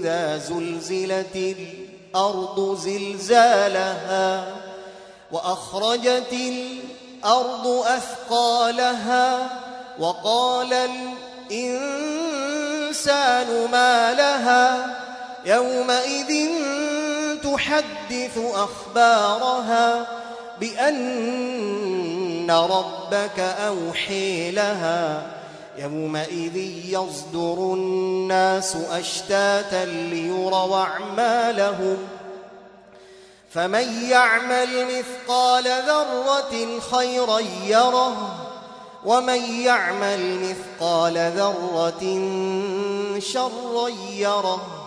إذا زلزلت الأرض زلزالها وأخرجت الأرض أثقالها وقال الإنسان ما لها يومئذ تحدث أخبارها بأن ربك أوحي لها يومئذ يصدر الناس أشتاتا ليروا أعمالهم فمن يعمل مثقال ذرة خيرا يره ومن يعمل مثقال ذرة شرا يره